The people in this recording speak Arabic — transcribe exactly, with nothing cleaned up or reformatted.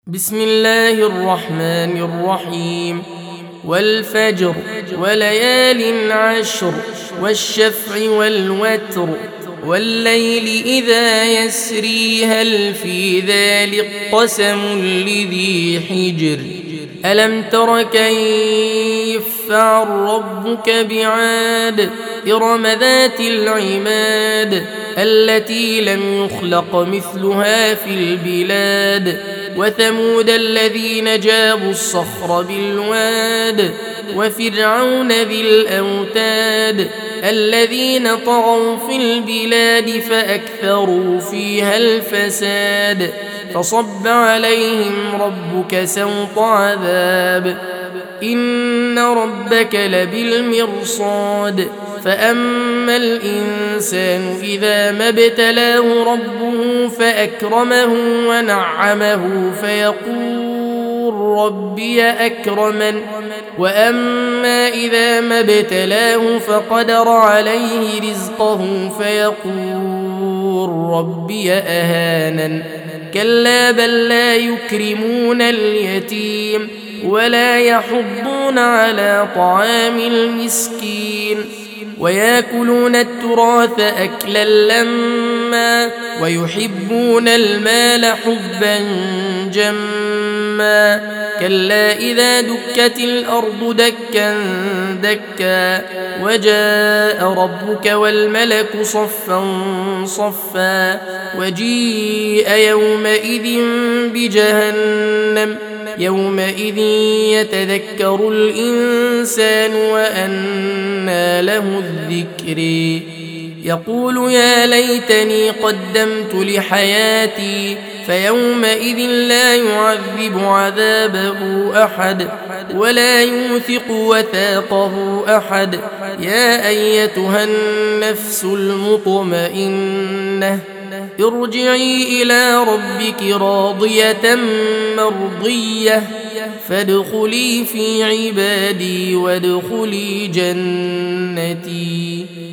بسم الله الرحمن الرحيم والفجر وليال عشر والشفع والوتر والليل إذا يسري هل في ذلك قسم لذي حجر ألم تر كيف فعل ربك بعاد إرم ذات العماد التي لم يخلق مثلها في البلاد وثمود الذين جابوا الصخر بالواد وفرعون ذي الأوتاد الذين طغوا في البلاد فأكثروا فيها الفساد فصب عليهم ربك سوط عذاب إن ربك لبالمرصاد فأما الإنسان إذا ما ابتلاه ربه فأكرمه ونعمه فيقول ربي أكرمن وأما إذا ما ابتلاه فقدر عليه رزقه فيقول ربي أهانن كلا بل لا يكرمون اليتيم ولا يحضون على طعام المسكين ويأكلون التراث أكلا لما ويحبون المال حبا جما كلا إذا دكت الأرض دكا دكا وجاء ربك والملك صفا صفا وجيء يومئذ بجهنم يومئذ يتذكر الإنسان وأنى له الذكر يقول يا ليتني قدمت لحياتي فيومئذ لا يعذب عذابه أحد ولا يوثق وثاقه أحد يا أيتها النفس المطمئنة ارجعي إلى ربك راضية مرضية فادخلي في عبادي وادخلي جنتي.